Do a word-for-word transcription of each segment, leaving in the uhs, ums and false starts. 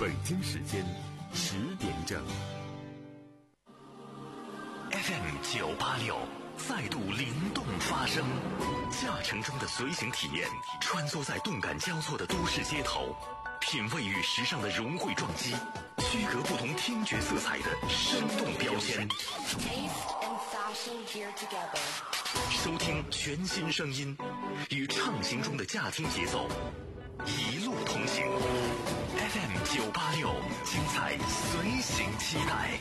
北京时间十点整。 F M 九八六再度灵动发声，驾乘中的随行体验，穿梭在动感交错的都市街头，品味与时尚的融汇撞击，区隔不同听觉色彩的生动标签。收听全新声音，与畅行中的驾听节奏，一路同行。F M 九八六，精彩随行期待。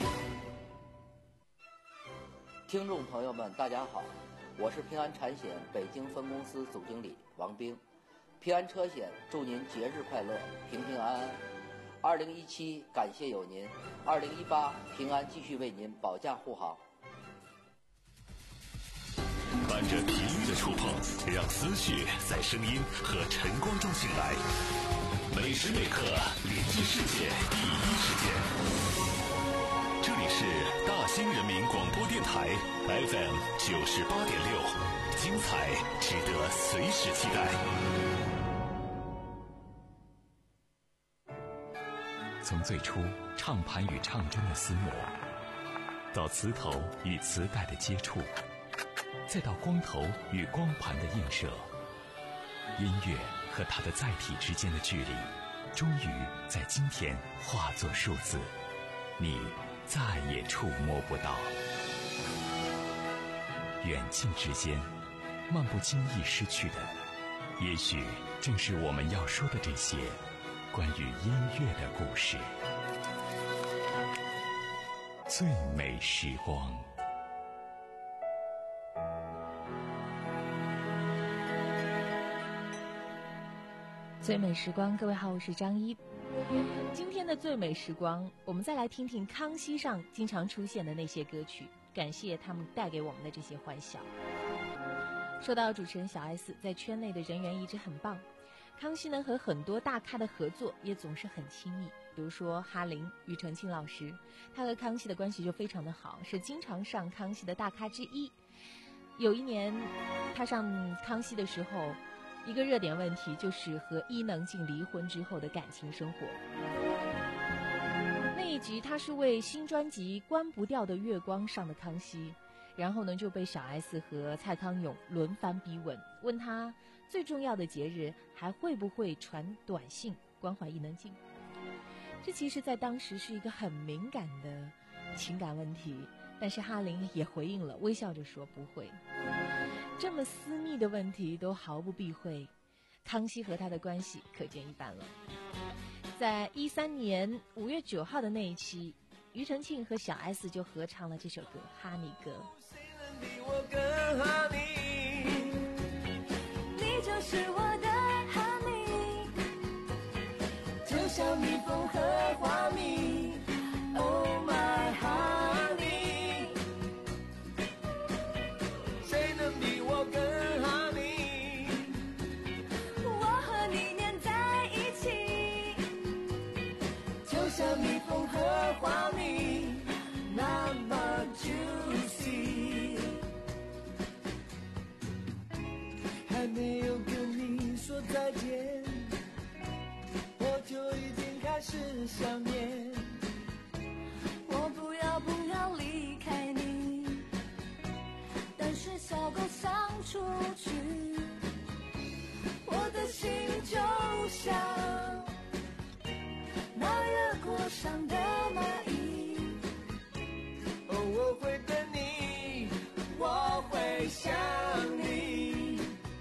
听众朋友们，大家好，我是平安产险北京分公司总经理王兵。平安车险祝您节日快乐，平平安安。二零一七感谢有您，二零一八平安继续为您保驾护航。 伴着频率的触碰，让思绪在声音和晨光中醒来，每时每刻连接世界第一时间。这里是大兴人民广播电台 F M 九十八点六，精彩值得随时期待。从最初唱盘与唱针的厮磨，到磁头与磁带的接触，再到光头与光盘的映射，音乐和它的载体之间的距离，终于在今天化作数字，你再也触摸不到。远近之间，漫不经意失去的，也许正是我们要说的这些关于音乐的故事。最美时光。 最美时光，各位好，我是张一。今天的最美时光，我们再来听听康熙上经常出现的那些歌曲，感谢他们带给我们的这些欢笑。说到主持人小 S 在圈内的人缘一直很棒，康熙呢和很多大咖的合作也总是很亲密，比如说哈林、庾澄庆老师，他和康熙的关系就非常的好，是经常上康熙的大咖之一。有一年他上康熙的时候，一个热点问题就是和伊能静离婚之后的感情生活。那一集他是为新专辑《关不掉的月光》上的康熙，然后呢就被小 S 和蔡康永轮番逼问，问他最重要的节日还会不会传短信关怀伊能静。这其实在当时是一个很敏感的情感问题，但是哈林也回应了，微笑着说不会。这么私密的问题都毫不避讳，康熙和他的关系可见一斑了。在一三年五月九号的那一期，庾澄庆和小 S 就合唱了这首歌《哈尼歌》。 谁能比我更哈尼？你就是我的哈尼，就像蜜蜂和花蜜。Oh my honey， 谁能比我更哈尼？我和你黏在一起，就像蜜蜂和花蜜，那么 juicy。 还没有跟你说再见，我就已经开始想念。我不要不要离开你，但是小狗想出去，我的心就像那热锅上的蚂蚁。哦，我会等你，我会想你。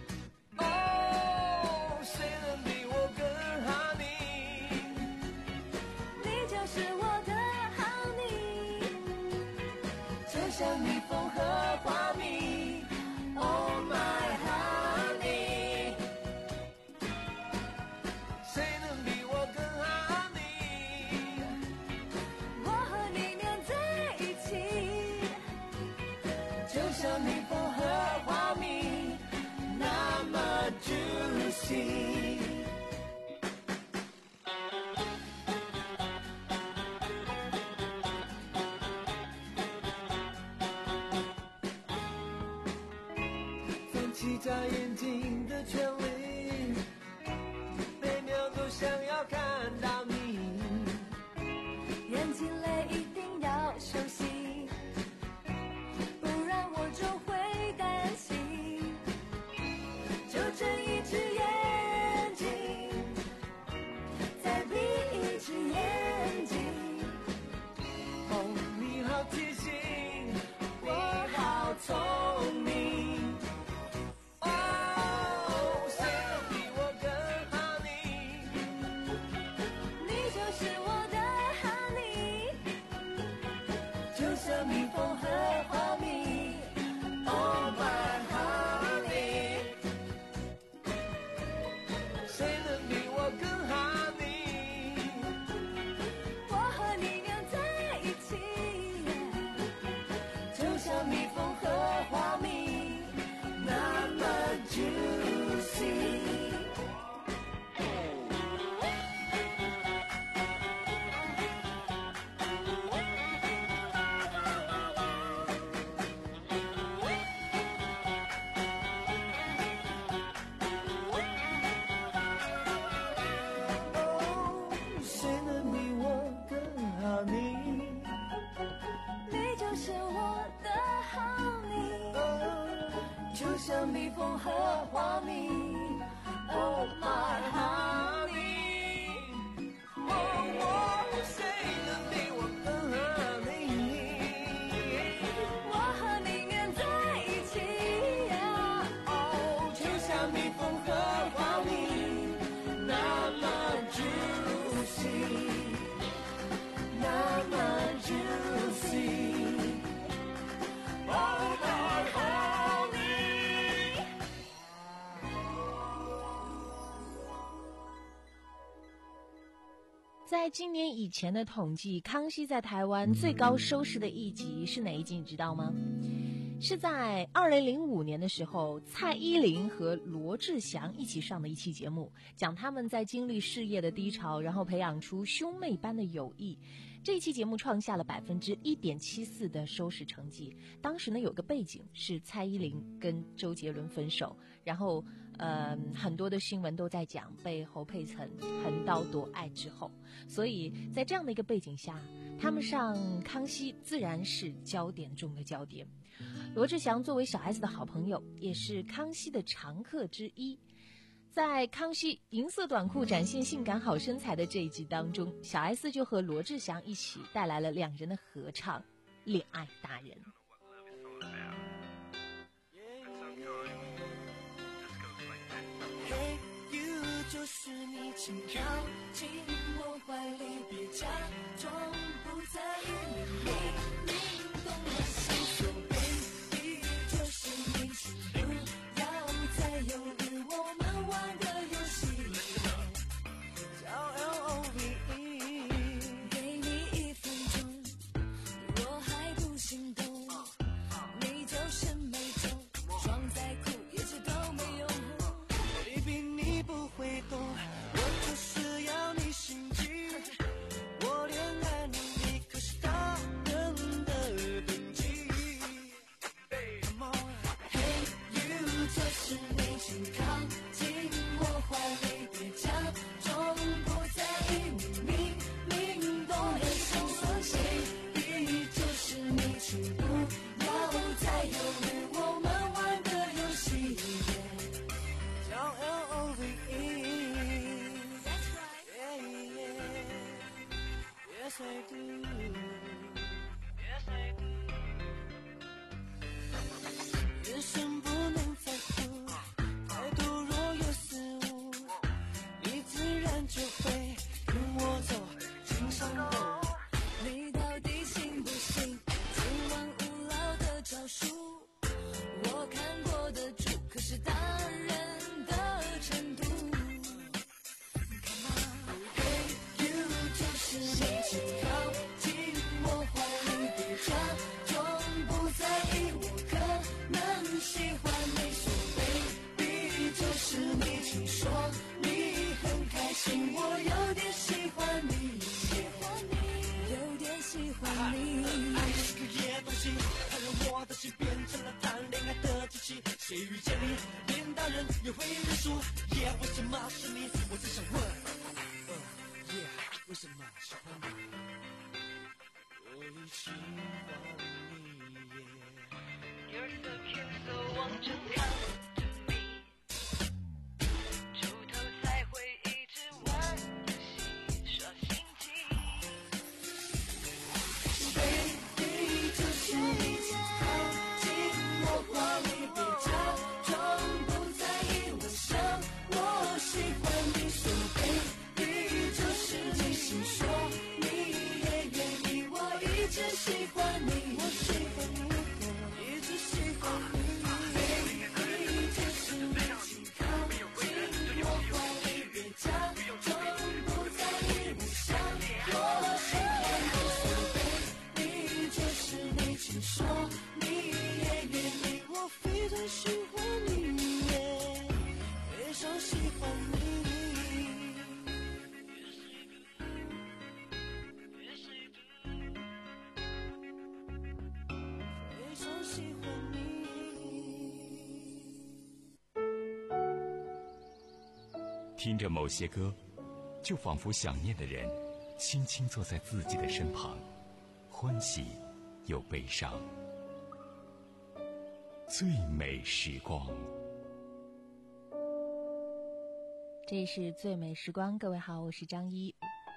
哦，谁能比我更哈尼？你就是我的哈尼，就像蜜蜂和花蜜。Oh my honey， 谁能比我更哈尼？我和你黏在一起，就像蜜蜂和花蜜，那么 juicy。放弃眨眼睛的权利，每秒都想要看到你。 蜜蜂和花蜜 Oh my honey 哦哦谁能比我更合你我和你黏在一起 yeah 哦就像蜜蜂和花蜜那么 juicy 那么 juicy Oh my honey 在今年以前的统计，康熙在台湾最高收视的一集是哪一集？你知道吗？是在二零零五年的时候，蔡依林和罗志祥一起上的一期节目，讲他们在经历事业的低潮，然后培养出兄妹般的友谊。这一期节目创下了百分之一点七四的收视成绩。当时呢，有个背景是蔡依林跟周杰伦分手，然后呃很多的新闻都在讲被侯佩岑横刀夺爱之后，所以在这样的一个背景下，他们上康熙自然是焦点中的焦点。罗志祥作为小 S 的好朋友，也是康熙的常客之一。在康熙银色短裤展现性感好身材的这一集当中，小 S 就和罗志祥一起带来了两人的合唱《恋爱达人》。 Hey you 就是你，请靠近我怀里，别假装不在意，明明懂我心所 baby 就是你，请不要再犹豫，我们玩个游戏叫 L O V E 给你一分钟，我还不心动，你就是没中，装再酷也是都没用， baby 你不会懂，我就是要你心机，我恋爱能力可是大人的等级 Come on Hey you 就是你，请靠近我怀里，别假装不在意，你明明懂得心所谁逼就是你，请不要再犹豫，我们玩个游戏叫 L O V E That's right yeah, yeah. Yes I do Yes I do 眼神不能在乎，态度若有失误，你自然就会跟我走进山后，你到底信不信今晚无聊的招数，我看过的主可是大人的程度 Come on Hey you 就是你，请靠近我怀里，别假装不在意，我可能喜欢你，说 baby 就是你，请说你很开心，我有点喜欢你，有点喜欢你，爱是个野东西，它让我的心变成了谈恋爱的机器，谁遇见你连大人也会认输，耶、yeah, 为什么是你，我只想问、呃 yeah, 为什么喜欢你，我也喜欢你、yeah. You're so cute, so won't you come to me 出头才会一直玩游戏耍心机 Baby 就是你，请靠近我怀里，别假装不在意，我想我喜欢你，说 baby 就是你，请说你也愿意，我一直喜欢你，我喜欢你，一直喜欢你 Baby 就是你，请靠近我怀里，别假装不在意，我想我喜欢你，说 baby 就是你，请说你也愿意，我非常喜欢你，非常喜欢你。非常喜欢你。 听着某些歌，就仿佛想念的人轻轻坐在自己的身旁，欢喜又悲伤。最美时光， 这里是最美时光，各位好，我是张一。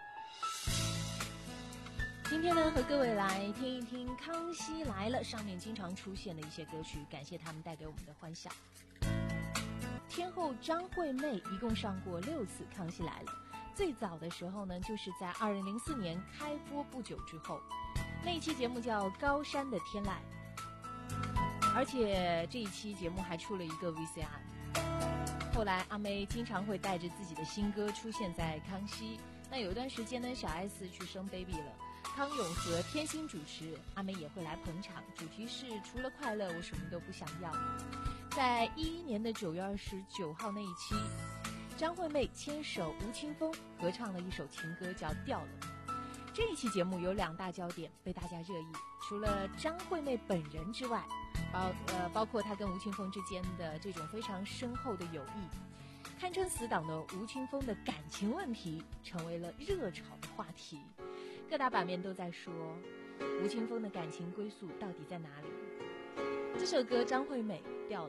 今天呢，和各位来听一听《康熙来了》上面经常出现的一些歌曲，感谢他们带给我们的欢笑。天后张惠妹一共上过六次《康熙来了》，最早的时候呢，就是在二零零四年开播不久之后，那一期节目叫《高山的天籁》，而且这一期节目还出了一个 V C R。后来阿妹经常会带着自己的新歌出现在康熙，那有一段时间呢，小 S 去生 baby 了，康永和天心主持，阿妹也会来捧场，主题是除了快乐我什么都不想要。在一一年的九月二十九号那一期，张惠妹牵手吴青峰合唱了一首情歌叫《掉了》。这一期节目有两大焦点被大家热议，除了张惠妹本人之外，包呃包括她跟吴青峰之间的这种非常深厚的友谊，堪称死党的吴青峰的感情问题成为了热炒的话题，各大版面都在说吴青峰的感情归宿到底在哪里。这首歌张惠妹掉了。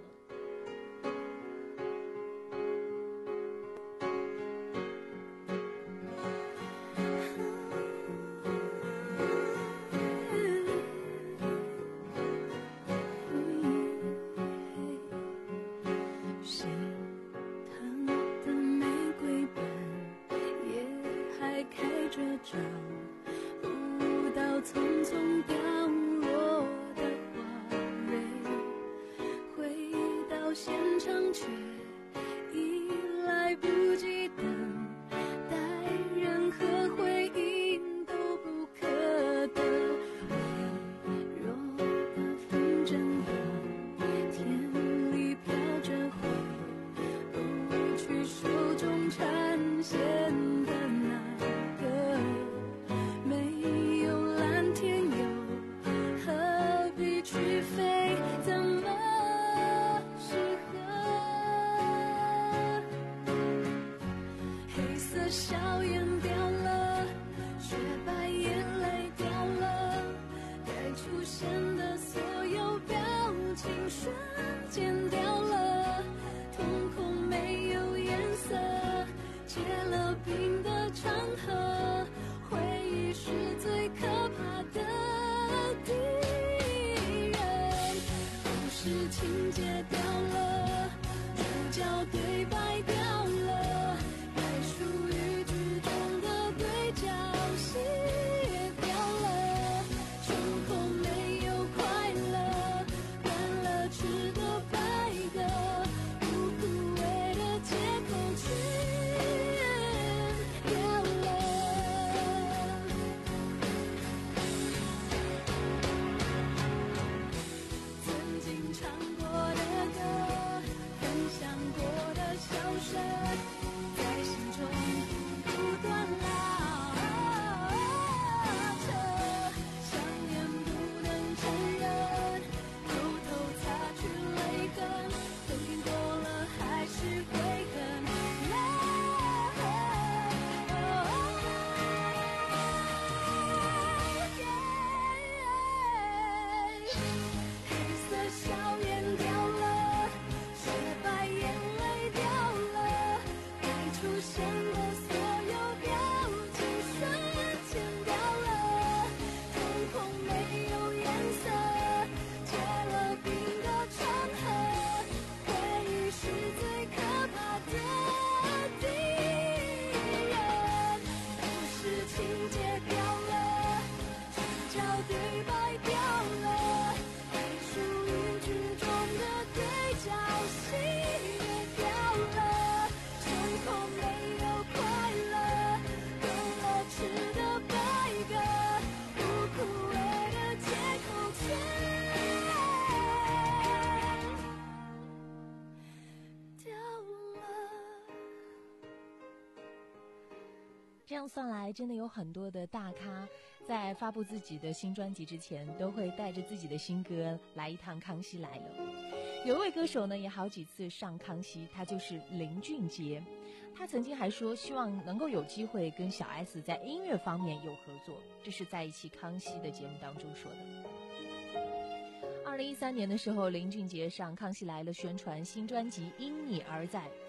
这样算来，真的有很多的大咖在发布自己的新专辑之前，都会带着自己的新歌来一趟《康熙来了》。有一位歌手呢，也好几次上康熙，他就是林俊杰。他曾经还说，希望能够有机会跟小 S 在音乐方面有合作，这是在一期康熙的节目当中说的。二零一三年的时候，林俊杰上《康熙来了》宣传新专辑《因你而在》。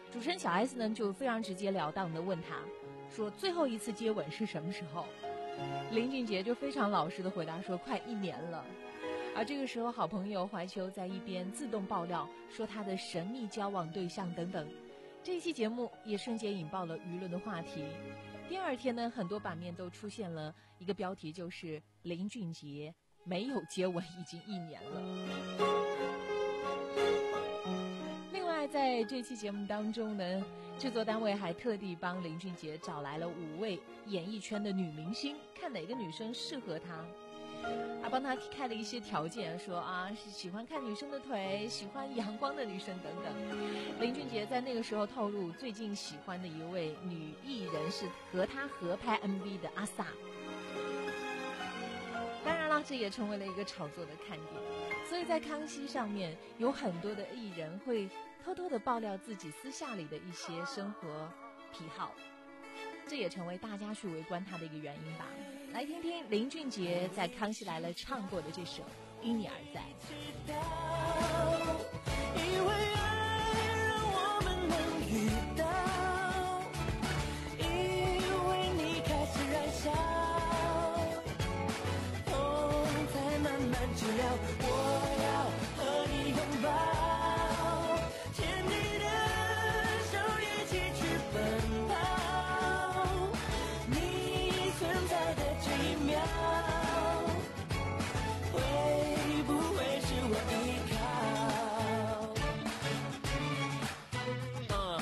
主持人小 S 呢就非常直截了当的问他，说最后一次接吻是什么时候？林俊杰就非常老实的回答说快一年了。而这个时候，好朋友怀秋在一边自动爆料说他的神秘交往对象等等。这一期节目也瞬间引爆了舆论的话题。第二天呢，很多版面都出现了一个标题，就是林俊杰没有接吻已经一年了。另外，在这期节目当中呢，制作单位还特地帮林俊杰找来了五位演艺圈的女明星，看哪个女生适合他。还帮他开了一些条件，说啊是喜欢看女生的腿，喜欢阳光的女生等等。林俊杰在那个时候透露，最近喜欢的一位女艺人是和他合拍 M V 的阿 sa。当然了，这也成为了一个炒作的看点。所以在康熙上面，有很多的艺人会偷偷的爆料自己私下里的一些生活癖好，这也成为大家去围观他的一个原因吧。来听听林俊杰在《康熙来了》唱过的这首《因你而在》。 因为爱让我们能遇到，因为你开始燃烧，痛才慢慢治疗，我要和你拥抱，牵你的手一起去奔跑，你存在的这一秒，会不会是我依靠？嗯，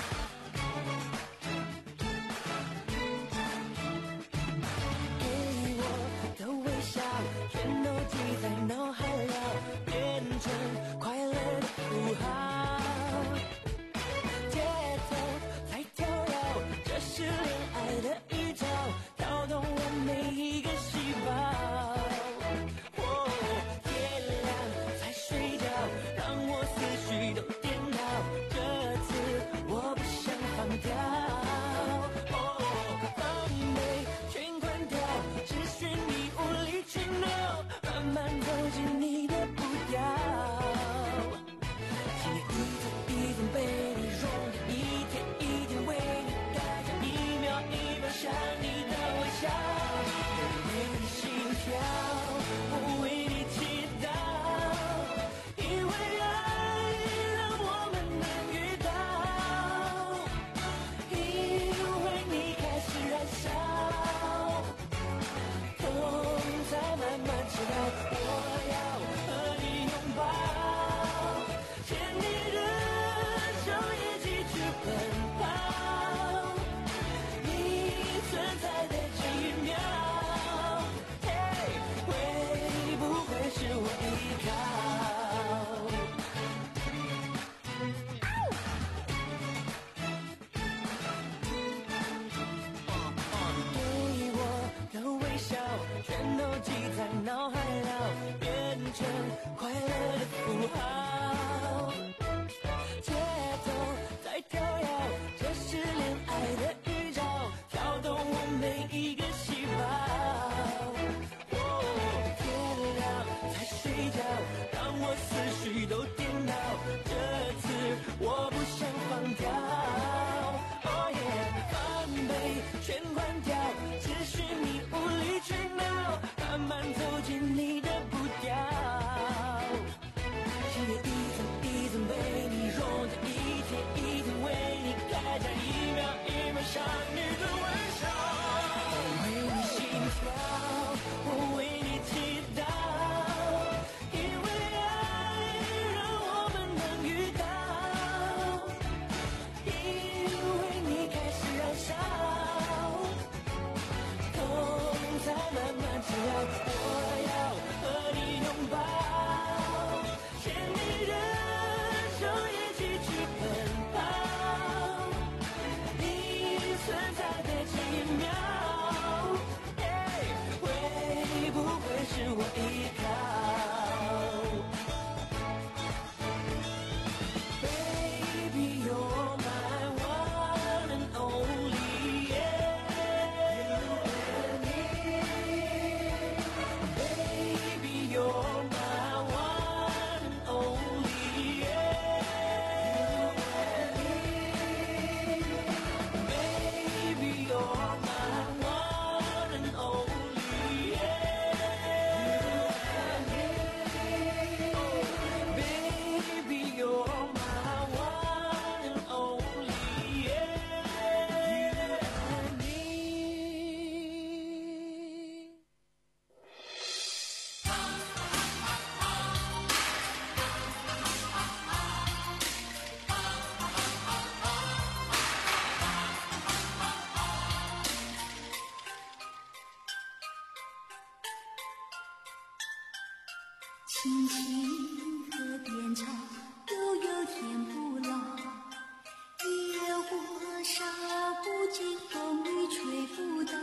给我的微笑，全都记在脑海了。 青青河边草，悠悠天不老。野火烧不尽，风雨吹不倒。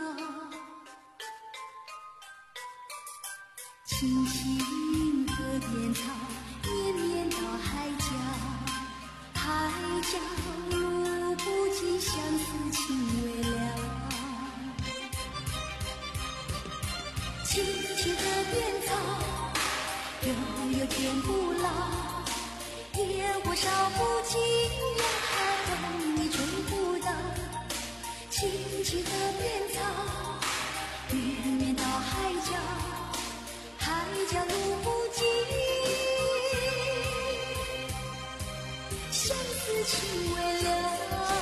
青青河边草，绵绵到海角。海角路不尽，相思情未了。青青河边草，悠悠天不老。野火烧不尽，呀哈风雨吹不倒。青青河边草，绵绵到海角。海角路不尽，相思情未了。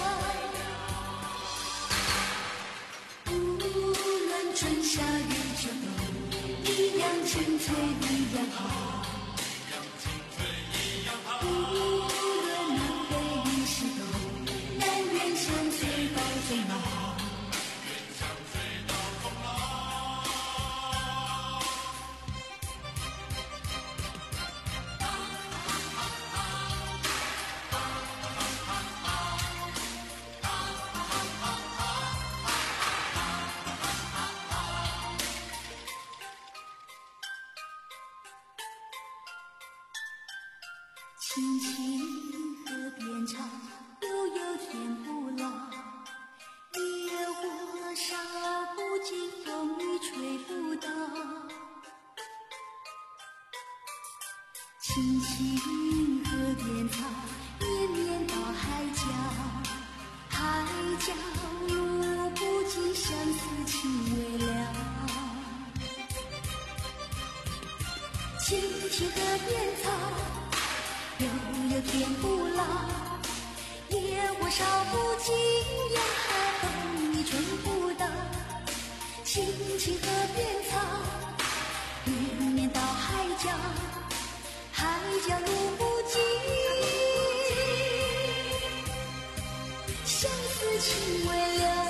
无论春夏秋冬，一样青翠一样好。无论南北与西东，但愿相随到终老。青青河边草，悠悠天不老。野火烧不尽，风雨吹不倒。青青河边草，绵绵到海角。海角路不尽，相思情未了。青青河边草，悠悠天不老。野火烧不尽，呀哈风雨吹不倒。青青河边草，绵绵到海角。海角路不尽，相思情未了。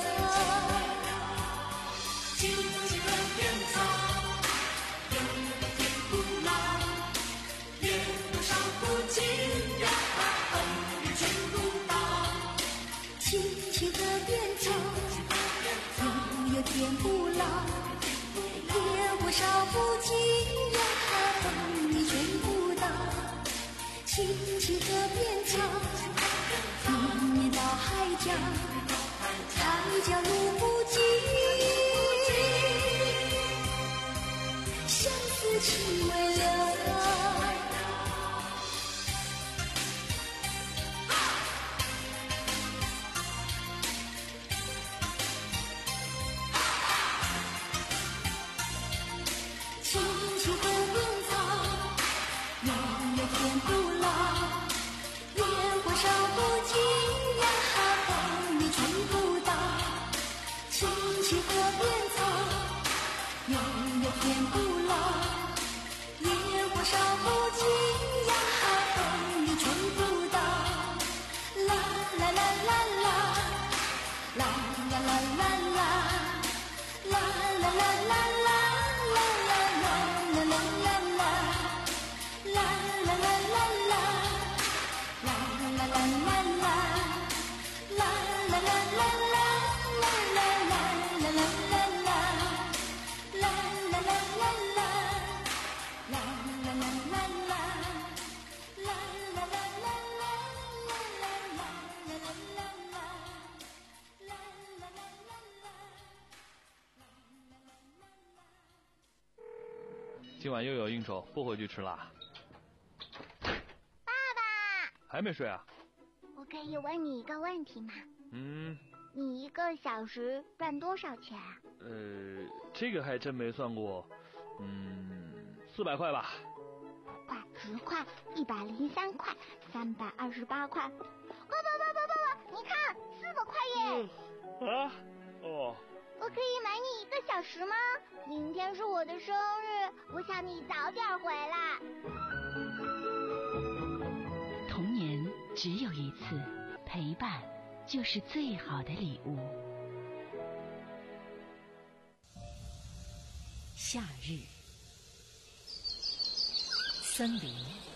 青青河边草，悠悠天不老。野火烧不尽，呀哈风雨吹不倒。青青河边草，悠悠天不老。野火烧不尽，呀哈风雨吹不倒。青青河边草，绵绵到海角。海角路不尽，相思情未了。青青河边草，悠悠天不老。野火烧不尽，呀哈风雨吹不倒。青青河边草，悠悠天不老。野火烧不尽，呀哈风雨吹不倒。啦啦啦啦啦，啦啦啦啦啦，啦啦啦啦啦。 今晚又有应酬，不回去吃啦。 爸爸， 还没睡啊？ 我可以问你一个问题吗？ 嗯。 你一个小时赚多少钱啊？ 呃，这个还真没算过。嗯，四百块吧。 五块、十块、一百零三块、三百二十八块。爸爸爸爸爸爸，你看，四百块耶！ 嗯、啊？哦。 我可以买你一个小时吗？明天是我的生日，我想你早点回来。 童年只有一次，陪伴就是最好的礼物。夏日， 森林、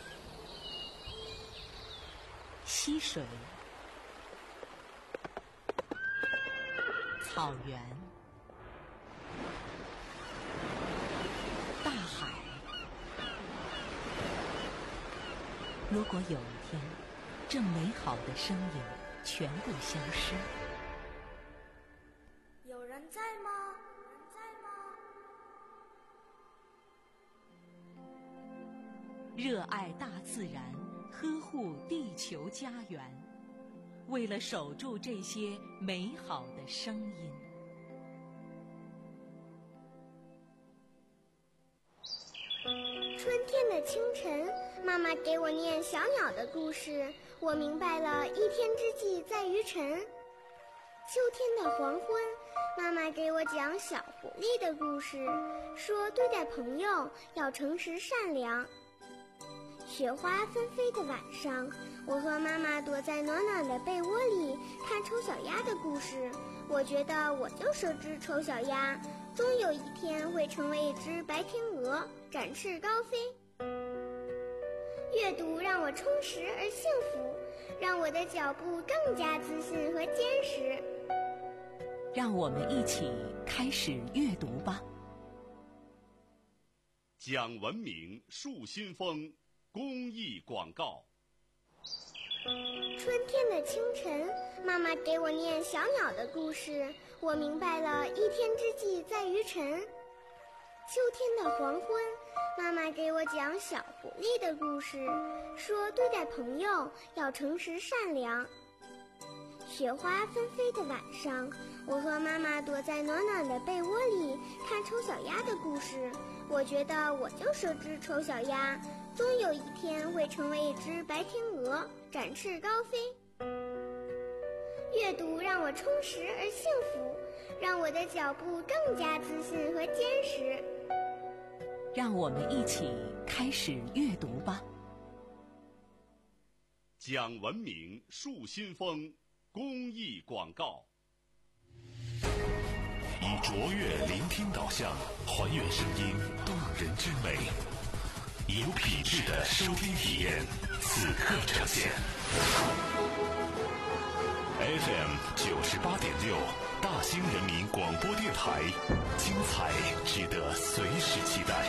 溪水、草原、大海。如果有一天，这美好的声音全部消失， 有人在吗？有人在吗？ 热爱大自然，呵护地球家园，为了守住这些美好的声音。 春天的清晨，妈妈给我念小鸟的故事，我明白了一天之计在于晨。秋天的黄昏，妈妈给我讲小狐狸的故事，说对待朋友要诚实善良。雪花纷飞的晚上，我和妈妈躲在暖暖的被窝里看丑小鸭的故事，我觉得我就是只丑小鸭，终有一天会成为一只白天鹅，展翅高飞。阅读让我充实而幸福，让我的脚步更加自信和坚实。 让我们一起开始阅读吧。 讲文明树新风公益广告。 春天的清晨，妈妈给我念小鸟的故事，我明白了一天之计在于晨。秋天的黄昏，妈妈给我讲小狐狸的故事，说对待朋友要诚实善良。雪花纷飞的晚上，我和妈妈躲在暖暖的被窝里看丑小鸭的故事，我觉得我就是只丑小鸭，终有一天会成为一只白天鹅，展翅高飞。阅读让我充实而幸福，让我的脚步更加自信和坚实。 让我们一起开始阅读吧。 讲文明树新风公益广告。 以卓越聆听导向，还原声音动人之美，以有品质的收听体验，此刻呈现。F M 九十八点六，大兴人民广播电台，精彩值得随时期待。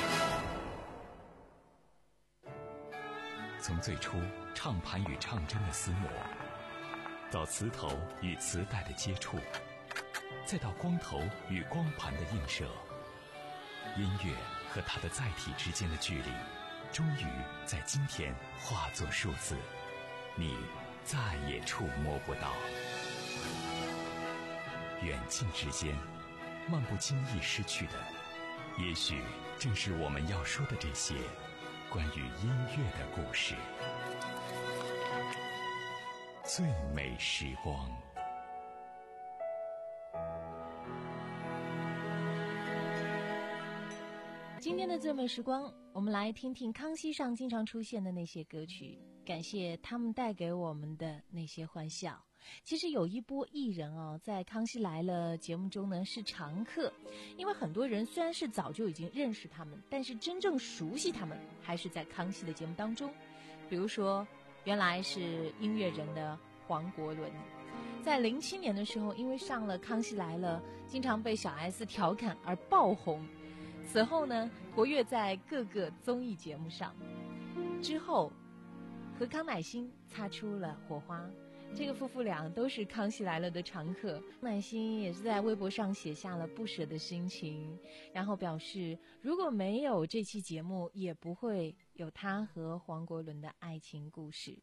从最初唱盘与唱针的厮磨，到磁头与磁带的接触，再到光头与光盘的映射，音乐和它的载体之间的距离，终于在今天化作数字，你再也触摸不到。远近之间，漫不经意失去的，也许正是我们要说的这些关于音乐的故事。最美时光。 今天的最美时光，我们来听听康熙上经常出现的那些歌曲，感谢他们带给我们的那些欢笑。其实有一波艺人哦，在《康熙来了》节目中呢是常客，因为很多人虽然是早就已经认识他们，但是真正熟悉他们还是在康熙的节目当中。比如说，原来是音乐人的黄国伦，在零七年的时候，因为上了《康熙来了》，经常被小 S 调侃而爆红。此后呢，活跃在各个综艺节目上。之后，和康乃馨擦出了火花。这个夫妇俩都是《康熙来了》的常客，乃馨也是在微博上写下了不舍的心情，然后表示如果没有这期节目，也不会有他和黄国伦的爱情故事。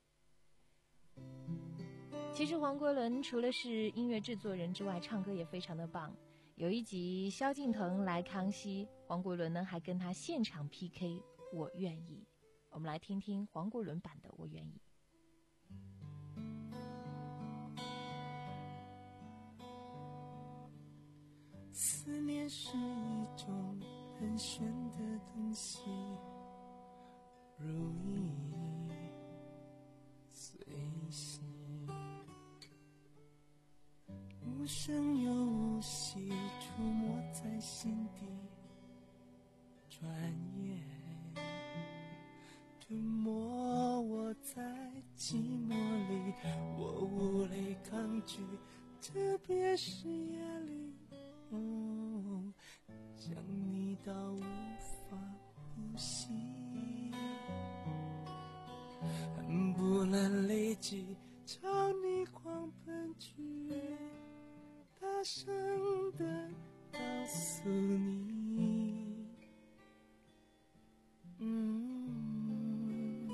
其实黄国伦除了是音乐制作人之外，唱歌也非常的棒。有一集萧敬腾来康熙，黄国伦呢还跟他现场 P K 我愿意。我们来听听黄国伦版的我愿意。 思念是一种很玄的东西，如影随形，无声又无息，触摸在心底，转眼拒，特别是夜里，嗯，想你到无法呼吸，恨不能立即朝你狂奔去，大声地告诉你，嗯，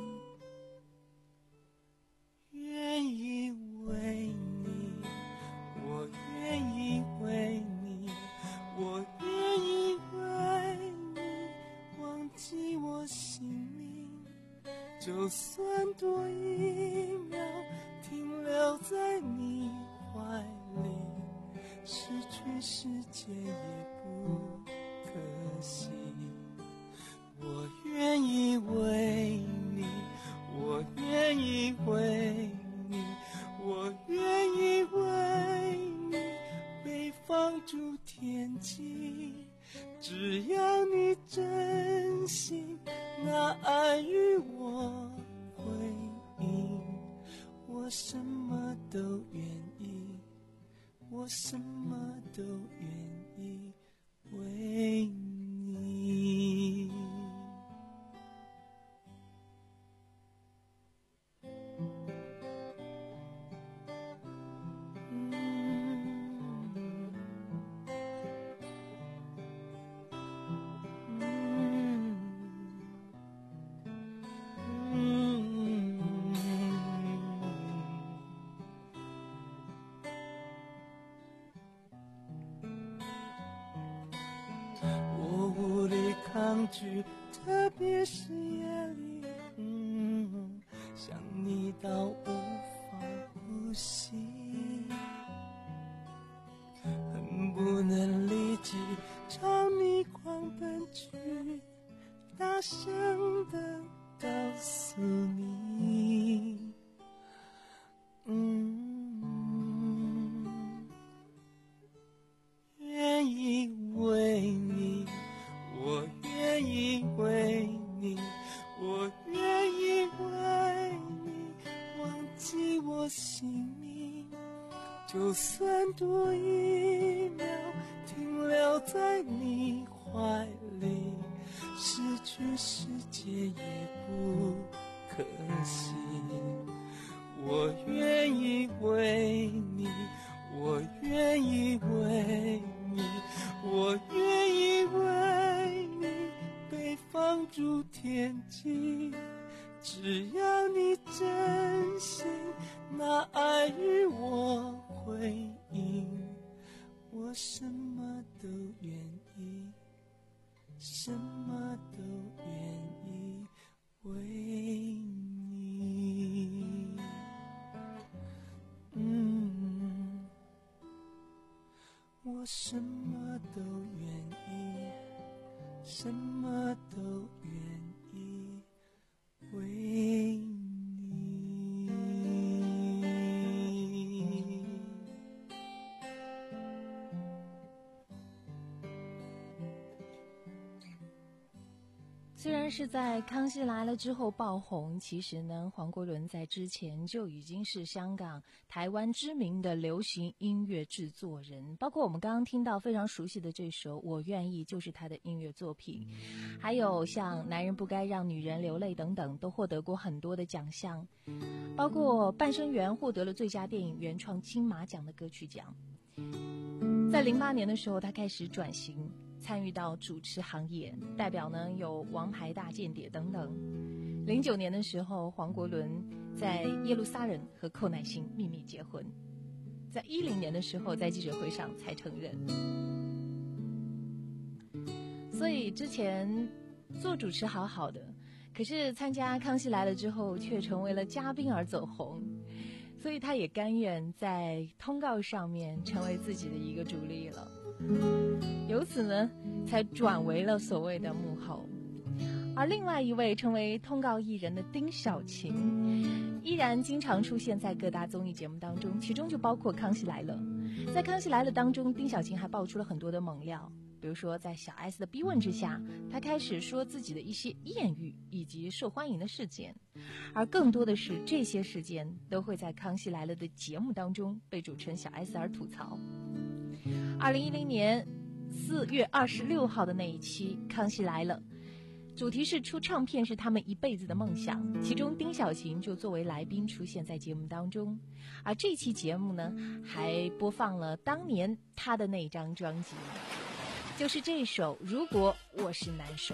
愿意为你，我愿意为你，我愿意为你忘记我姓名，就算多一秒停留在你怀里，失去世界也不可惜。我愿意为你，我愿意为你，我愿意为你被放逐天际，只要你真心拿爱与我回应，我什么都愿意，我什么都愿意为你。抗拒，特别是夜里，嗯，想你到无法呼吸，恨不能立即朝你狂奔去，大声地告诉你，嗯，愿意为你，我愿意为你，我愿意为你忘记我姓名，就算多一秒停留在你怀里，失去世界也不可惜。我愿意为你，我愿意为你，我愿意为你被放逐天际，只要你真心拿爱与我回应，我什么都愿意，什么都愿意为你。嗯，我什么都愿意，什么都愿意为你。 虽然是在《康熙来了》之后爆红，其实呢，黄国伦在之前就已经是香港、台湾知名的流行音乐制作人，包括我们刚刚听到非常熟悉的这首《我愿意》就是他的音乐作品，还有像《男人不该让女人流泪》等等，都获得过很多的奖项，包括《半生缘》获得了最佳电影原创金马奖的歌曲奖。在零八年的时候，他开始转型，参与到主持行业，代表呢有《王牌大间谍》等等。零九年的时候，黄国伦在耶路撒冷和寇乃馨秘密结婚，在一零年的时候，在记者会上才承认。所以之前做主持好好的，可是参加《康熙来了》之后，却成为了嘉宾而走红。所以他也甘愿在通告上面成为自己的一个主力了，由此呢才转为了所谓的幕后。而另外一位成为通告艺人的丁小晴，依然经常出现在各大综艺节目当中，其中就包括《康熙来了》。在《康熙来了》当中，丁小晴还爆出了很多的猛料， 比如说在小 S 的逼问之下，他开始说自己的一些艳遇以及受欢迎的事件，而更多的是这些事件都会在《康熙来了》的节目当中被主持人小 S 而吐槽。二零一零年四月二十六号的那一期《康熙来了》，主题是出唱片是他们一辈子的梦想，其中丁小琴就作为来宾出现在节目当中，而这期节目呢还播放了当年他的那张专辑，就是这首《如果我是男神》。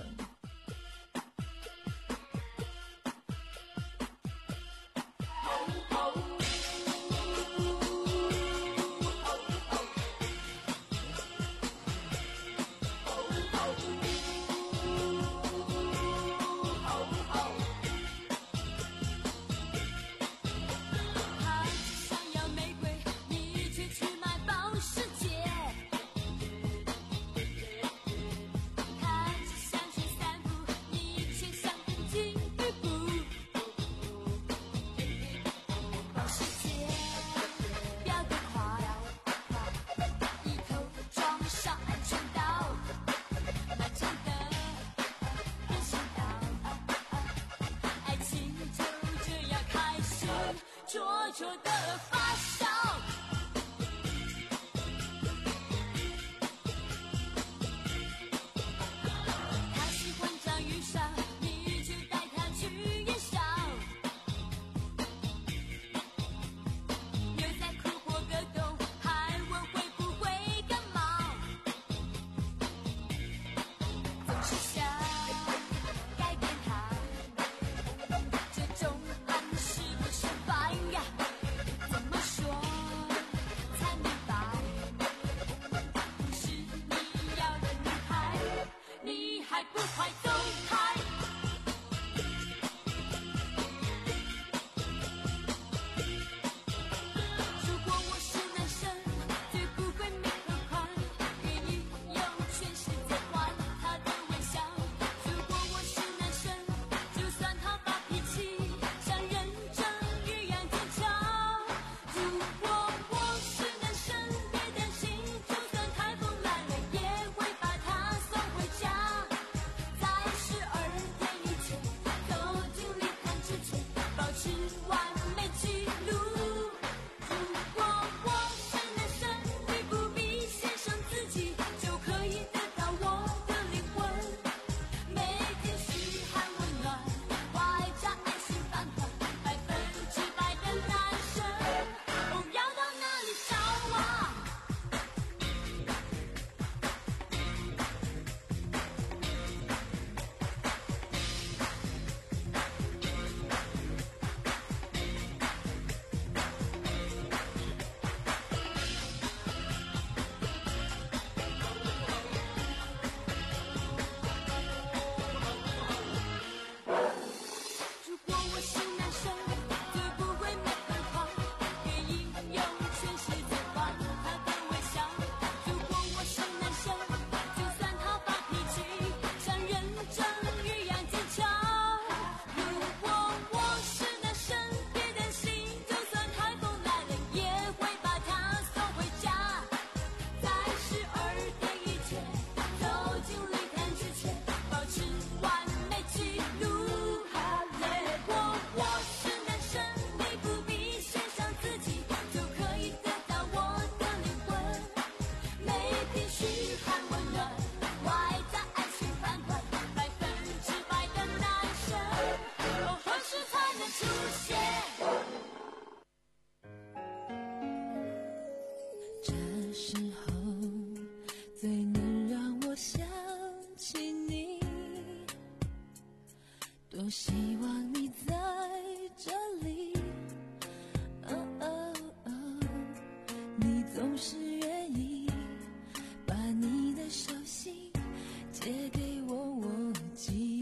多希望你在这里，哦哦哦，你总是愿意把你的手心借给我，我记，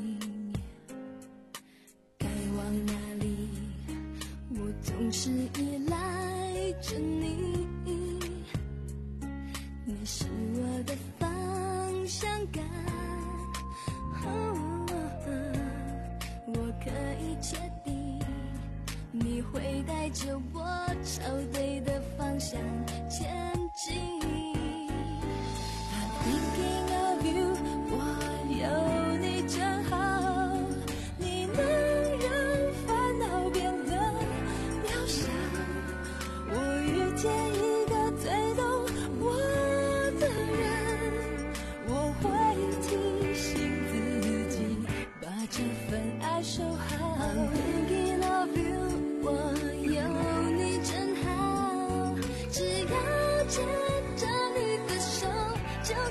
该往哪里，我总是依赖着你，你是我的方向感，哦我可以确定，你会带着我朝对的方向前进。I think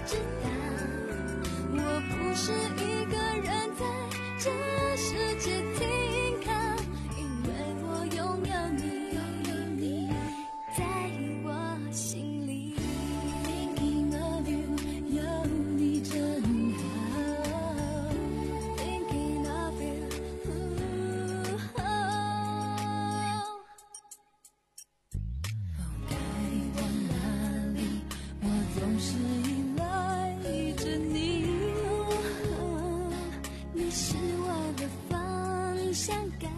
知道我不是一个人在这世界停靠，因为我拥有你，在我心里。Thinking of you， 有你真好。Thinking of you， 该往哪里？我总是依赖着你。你是我的方向感。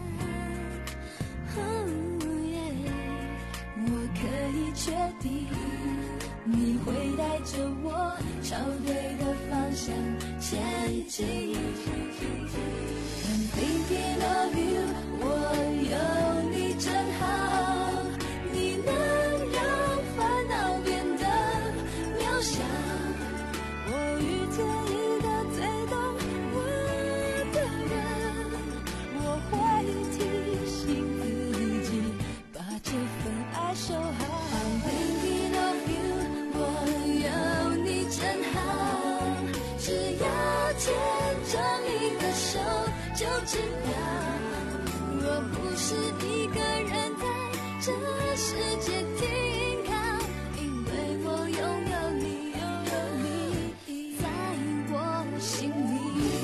我可以确定，你会带着我朝对的方向前进。I'm thinking of you， 我有你真好，你能让烦恼变得渺小。我遇见一个最懂我的人，我会提醒自己把这份爱守好。I'm thinking of you， 我有你真好，只要牵着你的手就知道，我不是一个人在这世界停靠，因为我拥有你，在我心里。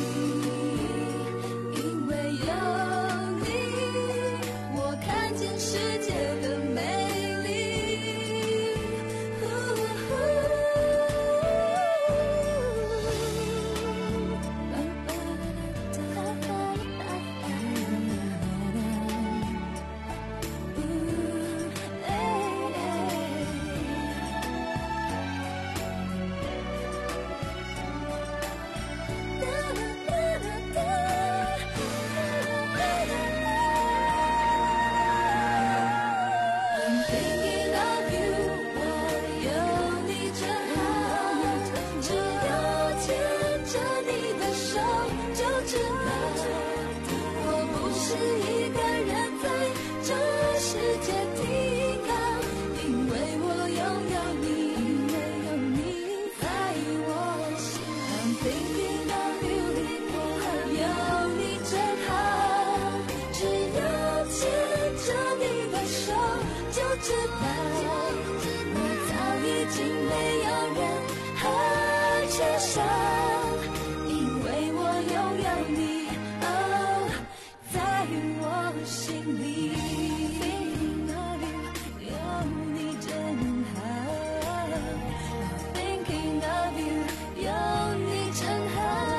因为有你，我看见世界的美丽。I'm thinking of you， 我有你真好，只要牵着你的手就知道，我不是一个人在这世界停靠，因为我拥有你，在我心。I'm thinking of you， 我有你真好，只要牵着你的手就知道，我早已经没有任何缺少，因为我拥有你，哦，在我心里。Thinking of you， 有你真好。Thinking of you， 有你真好。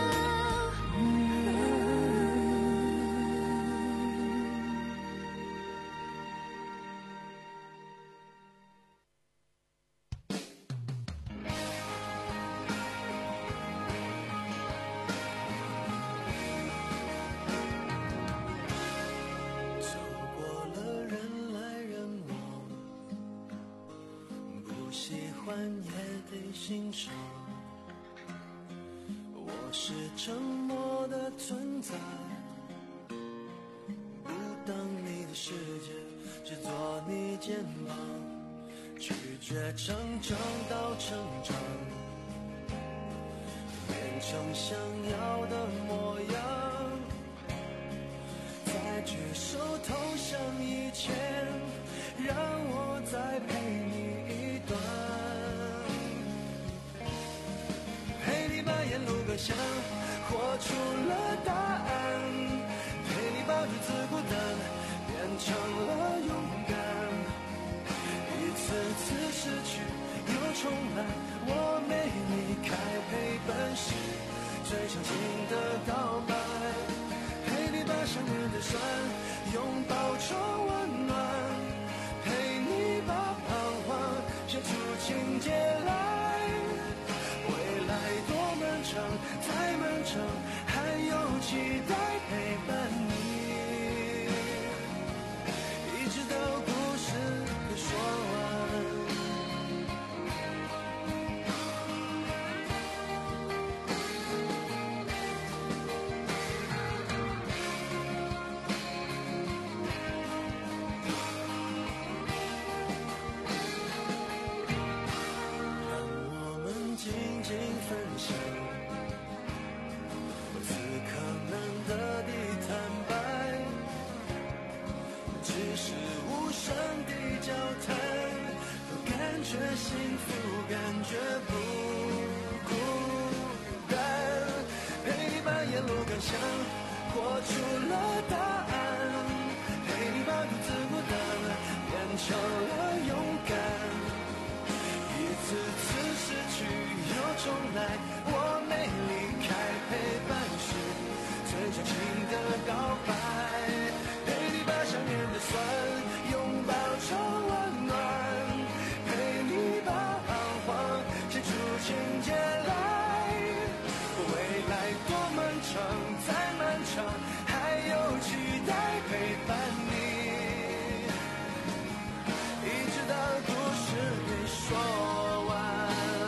走过了人来人往，不喜欢也得欣赏。我是沉默的存在，不当你的世界，只做你肩膀，拒绝成长到成长，变成想要的模样。在举手投降以前，让我再陪你一段，陪你把沿路感想活出了答案，陪你把独自孤单变成了勇敢，一次次失去又重来，我没离开，陪伴是最长情的告白。把想念的酸拥抱成温暖，陪你把彷徨写出情节来。未来多漫长，再漫长，还有期待陪伴你，一直到故事的说完。 分享。我此刻难得的坦白，只是无声的交谈，都感觉幸福，感觉不孤单。陪你把沿路感想活出了答案，陪你把独自孤单变成了勇敢。一次次失去又重来，我没离开陪伴是最长情的告白。陪你把想念的酸拥抱成温暖，陪你把彷徨写出情节来。未来多漫长，再漫长，还有期待陪伴你，一直到故事给说完。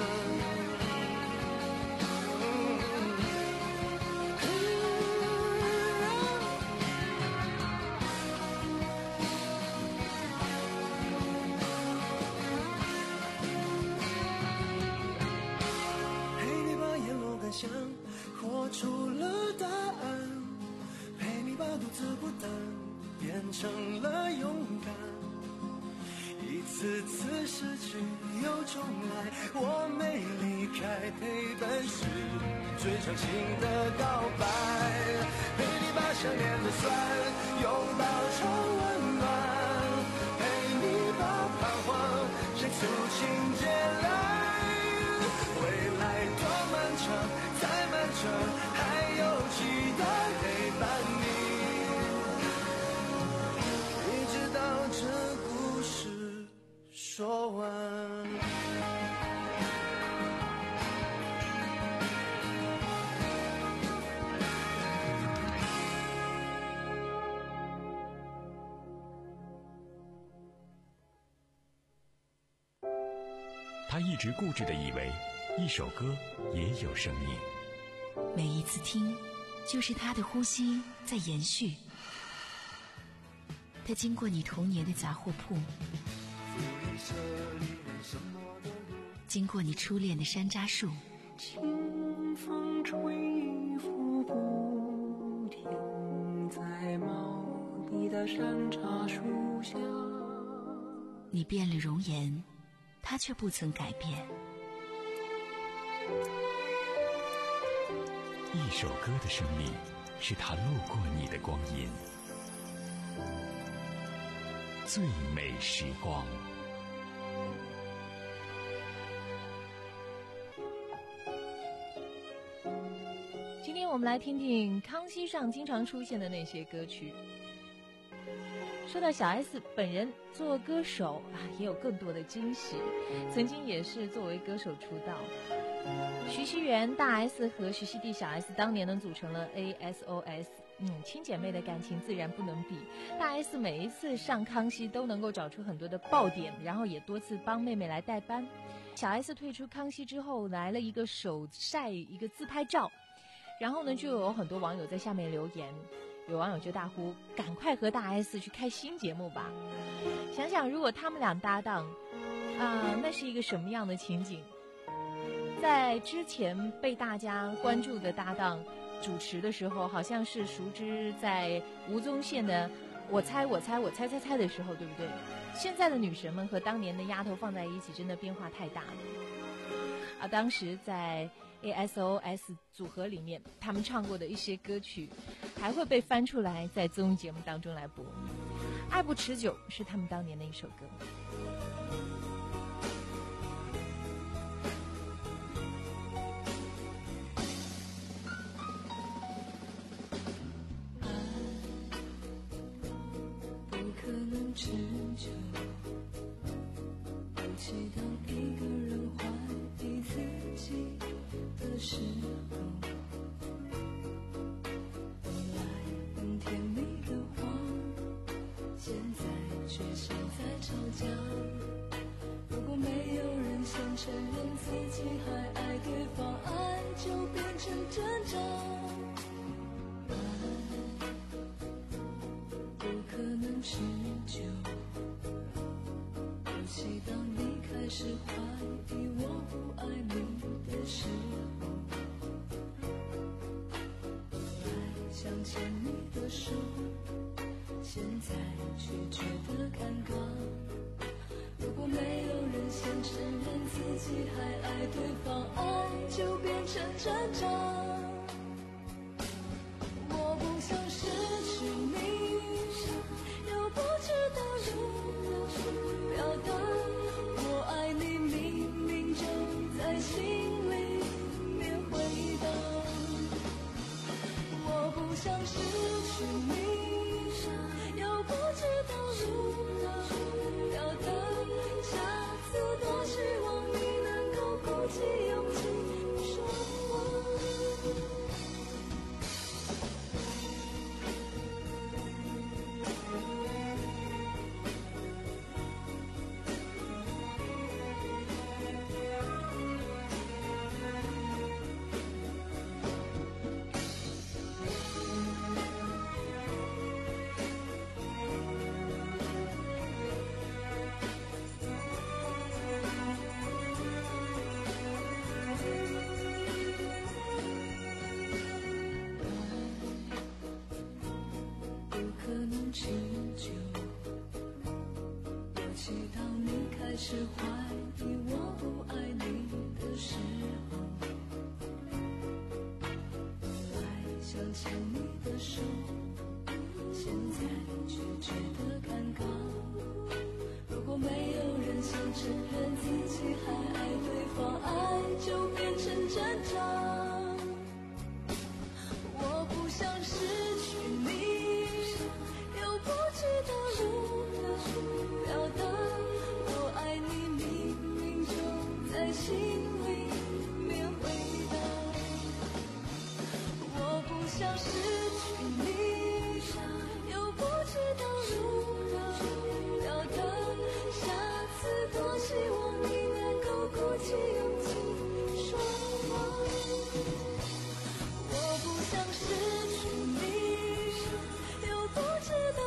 陪你把沿路感想活出了答案，陪你把独自孤单变成了勇敢。一次次失去又重来，我没离开陪伴是最长情的告白。陪你把想念的酸拥抱成温暖，陪你把彷徨写出情节来。未来多漫长，再漫长，还有期待陪伴你，一直到这故事说完。 他一直固执地以为一首歌也有生命， 每一次听就是他的呼吸在延续。他经过你童年的杂货铺，经过你初恋的山楂树， 清风吹拂不停，在茂密的山楂树下。 你变了容颜，他却不曾改变。 一首歌的生命是他路过你的光阴，最美时光。 今天我们来听听康熙上经常出现的那些歌曲。说到小 S 本人做歌手啊，也有更多的惊喜。曾经也是作为歌手出道。徐熙媛、大 S 和徐熙娣小 S 当年呢组成了 A S O S， 嗯，亲姐妹的感情自然不能比。大 S 每一次上康熙都能够找出很多的爆点，然后也多次帮妹妹来代班。小 S 退出康熙之后，来了一个手晒一个自拍照，然后呢就有很多网友在下面留言。有网友就大呼赶快和大 S 去开新节目吧。想想如果他们俩搭档啊、呃，那是一个什么样的情景。在之前被大家关注的搭档主持的时候，好像是熟知在吴宗宪的我猜我猜我猜猜猜的时候，对不对？现在的女神们和当年的丫头放在一起，真的变化太大了啊！当时在A S O S 组合里面，他们唱过的一些歌曲还会被翻出来在综艺节目当中来播。爱不持久是他们当年的一首歌。 不可能持久，尤其当一个人怀疑自己的时候，本来很甜蜜的话，现在却像在吵架。如果没有人想承认自己还爱对方，爱就变成挣扎。爱不可能持久，尤其当你开始怀疑我不爱你的时候。 牵你的手，现在却觉得尴尬。如果没有人先承认自己还爱对方，爱就变成挣扎。我不想失去你，又不知道如何表达。我爱你明明就在心里面回答。我不想失去你，又不知道如何表达。下次多希望你能够鼓起勇气说话。持久，尤其当你开始怀疑我不爱你的时候，本来想牵你的手，现在却觉得尴尬。如果没有人想承认自己还爱对方，爱就变成挣扎。我不想失去你，不知道如何表达。我爱你明明就在心里面回答。我不想失去你，又不知道如何表达。下次多希望你能够鼓起勇气说话。我不想失去你，又不知道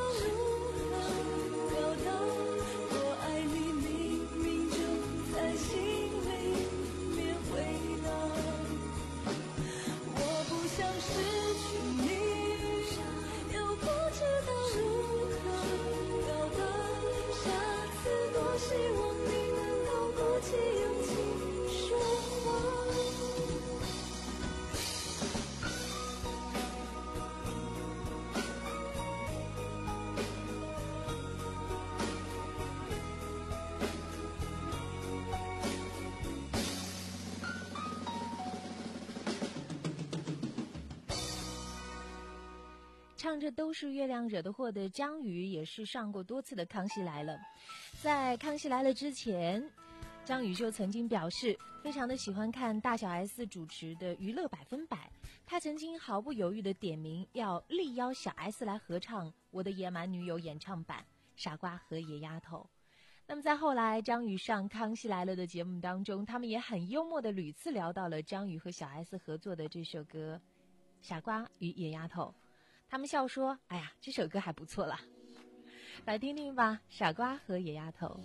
唱着都是月亮惹的祸的张宇也是上过多次的康熙来了。在康熙来了之前，张宇就曾经表示非常的喜欢看大小 S 主持的娱乐百分百，他曾经毫不犹豫的点名要力邀小 S 来合唱我的野蛮女友演唱版傻瓜和野丫头。那么在后来张宇上康熙来了的节目当中，他们也很幽默的屡次聊到了张宇和小 S 合作的这首歌傻瓜与野丫头，他们笑说哎呀这首歌还不错啦。来听听吧，傻瓜和野丫头。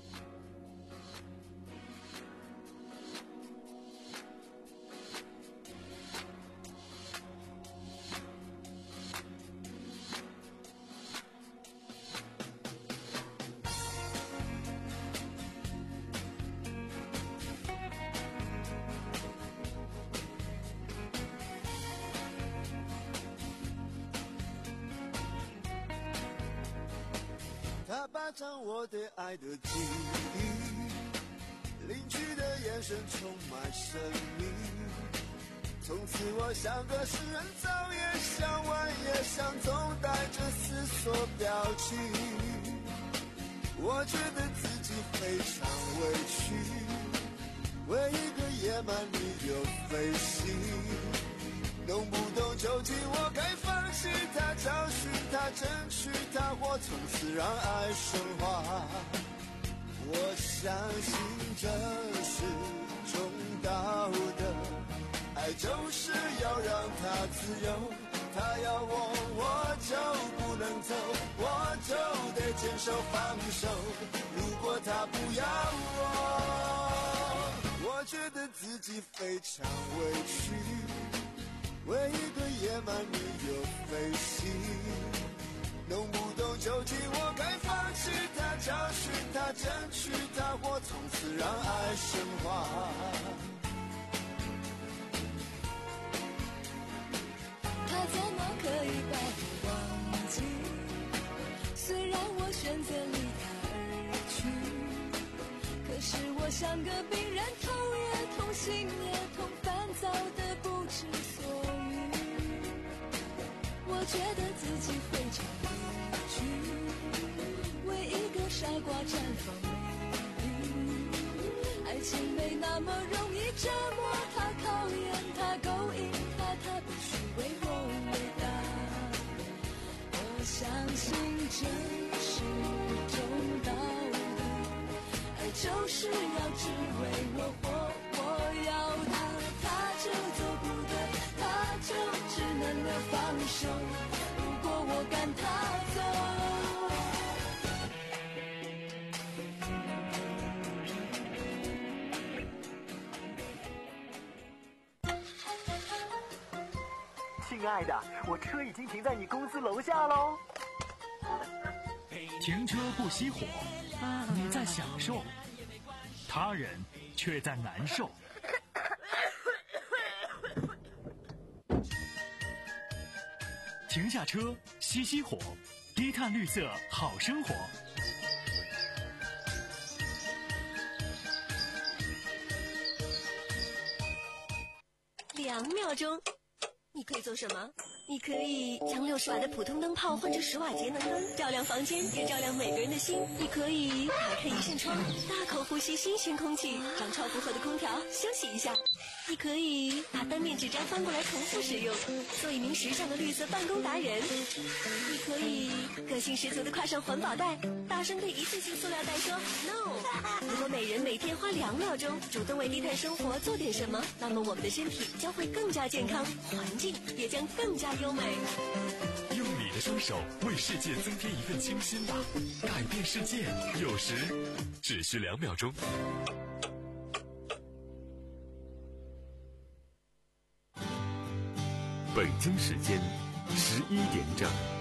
他霸占我对爱的记忆，邻居的眼神充满神秘。从此我像个诗人，早也想晚也想，总带着思索表情。我觉得自己非常委屈，为一个野蛮女友费心。动不动就提我该放弃他，找寻他，争取他，或从此让爱升华。我相信这是种道德，爱就是要让他自由，他要我我就不能走，我就得坚守放手。如果他不要我，我觉得自己非常委屈， 为一个野蛮女友飞行。弄不懂究竟我该放弃他，找寻他，争取他，或从此让爱升华。 他怎么可以把我忘记？虽然我选择离他而去，可是我像个病人，头也痛，心也痛，烦躁的不知所云。我觉得自己非常委屈，为一个傻瓜绽放美丽。爱情没那么容易折磨他，考验他，勾引他，他必须为我伟大。我相信这是种道理，爱就是要只为我活，我要他，他就走不得，他就只能够放手，如果我赶他走。 亲爱的，我车已经停在你公司楼下喽。 停车不熄火，你在享受，他人却在难受。停下车，熄熄火，低碳绿色好生活。 两秒钟。你可以做什么？你可以将六十瓦的普通灯泡换成十瓦节能灯，照亮房间，也照亮每个人的心。你可以打开一扇窗，大口呼吸新鲜空气，让超负荷的空调休息一下。你可以把单面纸张翻过来重复使用，做一名时尚的绿色办公达人。你可以个性十足的挎上环保袋，大声对一次性塑料袋说 no。 如果每人每天花两秒钟主动为低碳生活做点什么，那么我们的身体将会更加健康，环境也将更加优美。 用你的双手为世界增添一份清新吧，改变世界有时只需两秒钟。北京时间十一点整。